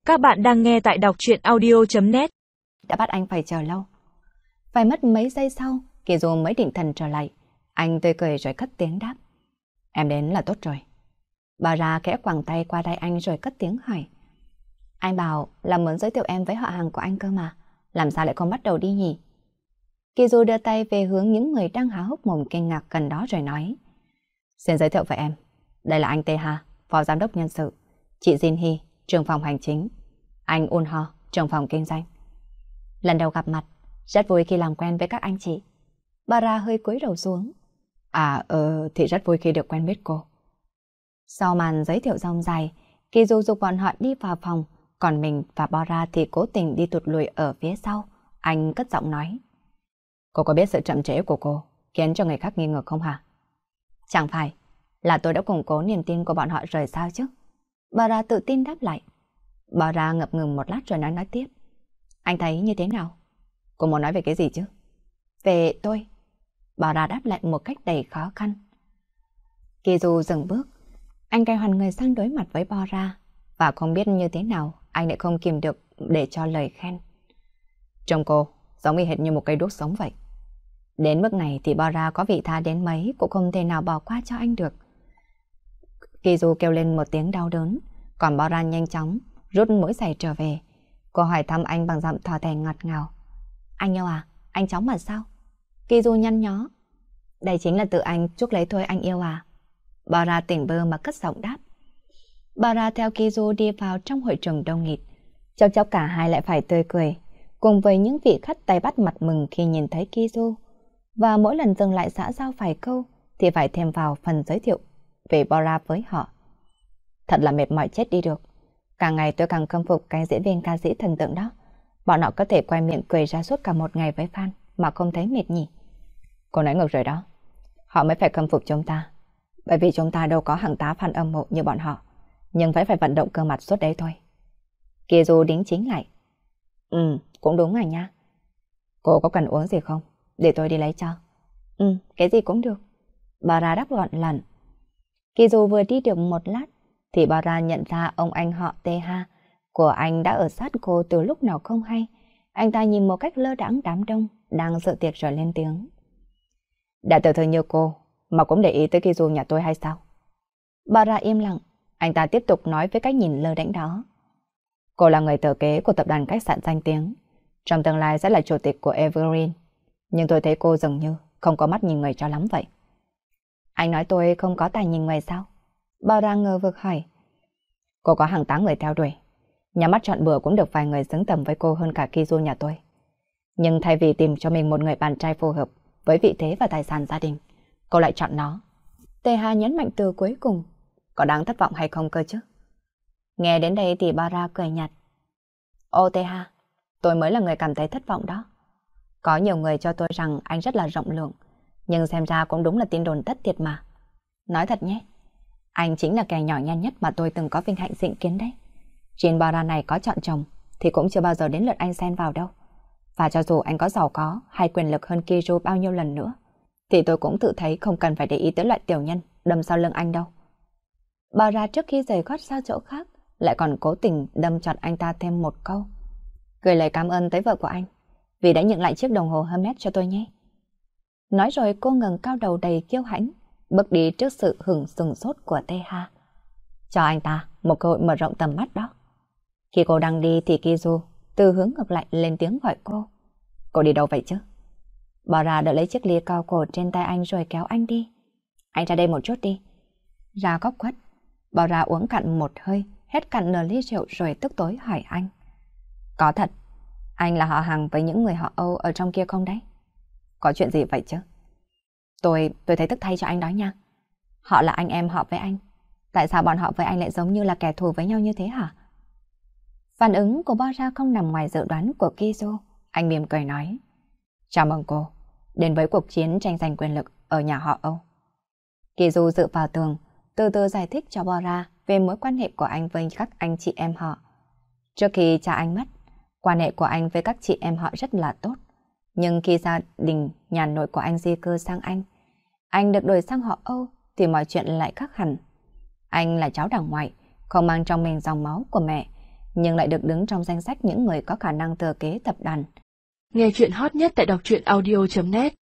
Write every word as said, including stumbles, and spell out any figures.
Các bạn đang nghe tại đọc truyện audio chấm net. Đã bắt anh phải chờ lâu. Phải mất mấy giây sau, Kizu mới định thần trở lại. Anh tươi cười rồi cất tiếng đáp. Em đến là tốt rồi. Bà ra khẽ quàng tay qua tay anh rồi cất tiếng hỏi. Anh bảo là muốn giới thiệu em với họ hàng của anh cơ mà. Làm sao lại không bắt đầu đi nhỉ? Kizu đưa tay về hướng những người đang há hốc mồm kinh ngạc gần đó rồi nói. Xin giới thiệu với em. Đây là anh tê ha, phó giám đốc nhân sự. Chị Jin Hee, trưởng phòng hành chính. Anh Un Ho, trưởng phòng kinh doanh. Lần đầu gặp mặt, rất vui khi làm quen với các anh chị. Bà ra hơi cúi đầu xuống. À, ờ, thì rất vui khi được quen biết cô. Sau màn giới thiệu rông dài, Kizu dục bọn họ đi vào phòng, còn mình và Bora thì cố tình đi tụt lùi ở phía sau. Anh cất giọng nói. Cô có biết sự chậm trễ của cô khiến cho người khác nghi ngờ không hả? Chẳng phải là tôi đã củng cố niềm tin của bọn họ rồi sao chứ? Bora tự tin đáp lại. Bora ngập ngừng một lát rồi nói nói tiếp. Anh thấy như thế nào? Cô muốn nói về cái gì chứ? Về tôi. Bora đáp lại một cách đầy khó khăn. Kizu dừng bước. Anh quay hoàn người sang đối mặt với Bora. Và không biết như thế nào, anh lại không kìm được để cho lời khen. Trông cô giống y hệt như một cây đuốc sống vậy. Đến mức này thì Bora có vị tha đến mấy cũng không thể nào bỏ qua cho anh được. Kizu kêu lên một tiếng đau đớn, còn Bora nhanh chóng rút mũi giày trở về. Cô hỏi thăm anh bằng giọng thò thè ngọt ngào. Anh yêu à? Anh chóng mà sao? Kizu nhăn nhó. Đây chính là tự anh chuốc lấy thôi anh yêu à? Bora tỉnh bơ mà cất giọng đáp. Bora theo Kizu đi vào trong hội trường đông nghịt. Chốc chốc cả hai lại phải tươi cười, cùng với những vị khách tay bắt mặt mừng khi nhìn thấy Kizu. Và mỗi lần dừng lại xã giao vài câu thì phải thêm vào phần giới thiệu về Bora với họ. Thật là mệt mỏi chết đi được. Càng ngày tôi càng khâm phục cái diễn viên ca sĩ thần tượng đó. Bọn họ có thể quay miệng cười ra suốt cả một ngày với fan mà không thấy mệt nhỉ. Cô nói ngược rồi đó. Họ mới phải khâm phục chúng ta. Bởi vì chúng ta đâu có hàng tá fan âm mộ như bọn họ. Nhưng vẫn phải vận động cơ mặt suốt đấy thôi. Kizu đính chính lại. Ừ, cũng đúng rồi nha. Cô có cần uống gì không? Để tôi đi lấy cho. Ừ, cái gì cũng được. Bora đáp gọn lẩn. Kizu vừa đi được một lát thì Bora nhận ra ông anh họ tê ha của anh đã ở sát cô từ lúc nào không hay. Anh ta nhìn một cách lơ đãng đám đông đang dự tiệc rồi lên tiếng. Đã tiểu thư như cô mà cũng để ý tới Kizu nhà tôi hay sao? Bora im lặng. Anh ta tiếp tục nói với cách nhìn lơ đãng đó. Cô là người thừa kế của tập đoàn khách sạn danh tiếng. Trong tương lai sẽ là chủ tịch của Evergreen. Nhưng tôi thấy cô dường như không có mắt nhìn người cho lắm vậy. Anh nói tôi không có tài nhìn người sao? Bora ngờ vực hỏi. Cô có hàng tá người theo đuổi. Nhà mắt chọn bừa cũng được vài người xứng tầm với cô hơn cả Kizu nhà tôi. Nhưng thay vì tìm cho mình một người bạn trai phù hợp với vị thế và tài sản gia đình, cô lại chọn nó. tê ha nhấn mạnh từ cuối cùng. Có đáng thất vọng hay không cơ chứ? Nghe đến đây thì Bora cười nhạt. Ô tê ha, tôi mới là người cảm thấy thất vọng đó. Có nhiều người cho tôi rằng anh rất là rộng lượng, nhưng xem ra cũng đúng là tin đồn thất thiệt mà. Nói thật nhé, anh chính là kẻ nhỏ nhen nhất mà tôi từng có vinh hạnh dịnh kiến đấy. Trên Bora này có chọn chồng thì cũng chưa bao giờ đến lượt anh xen vào đâu. Và cho dù anh có giàu có hay quyền lực hơn Kizu bao nhiêu lần nữa, thì tôi cũng tự thấy không cần phải để ý tới loại tiểu nhân đâm sau lưng anh đâu. Bora trước khi rời gót sang chỗ khác lại còn cố tình đâm chọt anh ta thêm một câu. Gửi lời cảm ơn tới vợ của anh vì đã nhận lại chiếc đồng hồ Hermes cho tôi nhé. Nói rồi cô ngẩng cao đầu đầy kiêu hãnh, bước đi trước sự hửng sừng sốt của tê ha. Cho anh ta một cơ hội mở rộng tầm mắt đó. Khi cô đang đi thì Kizu từ hướng ngược lại lên tiếng gọi cô. Cô đi đâu vậy chứ? Bora đỡ lấy chiếc ly cao cổ trên tay anh rồi kéo anh đi. Anh ra đây một chút đi. Ra góc khuất, Bora uống cạn một hơi, hết cạn nửa ly rượu rồi tức tối hỏi anh. Có thật, anh là họ hàng với những người họ Âu ở trong kia không đấy? Có chuyện gì vậy chứ? Tôi, tôi thấy tức thay cho anh đó nha. Họ là anh em họ với anh. Tại sao bọn họ với anh lại giống như là kẻ thù với nhau như thế hả? Phản ứng của Bora không nằm ngoài dự đoán của Kizu. Anh mỉm cười nói. Chào mừng cô đến với cuộc chiến tranh giành quyền lực ở nhà họ Âu. Kizu dựa vào tường, từ từ giải thích cho Bora về mối quan hệ của anh với các anh chị em họ. Trước khi cha anh mất, quan hệ của anh với các chị em họ rất là tốt. Nhưng khi gia đình nhà nội của anh di cư sang Anh, anh được đổi sang họ Âu thì mọi chuyện lại khác hẳn. Anh là cháu đàng ngoại, không mang trong mình dòng máu của mẹ, nhưng lại được đứng trong danh sách những người có khả năng thừa kế tập đoàn. Nghe chuyện hot nhất tại đọc truyện audio chấm net.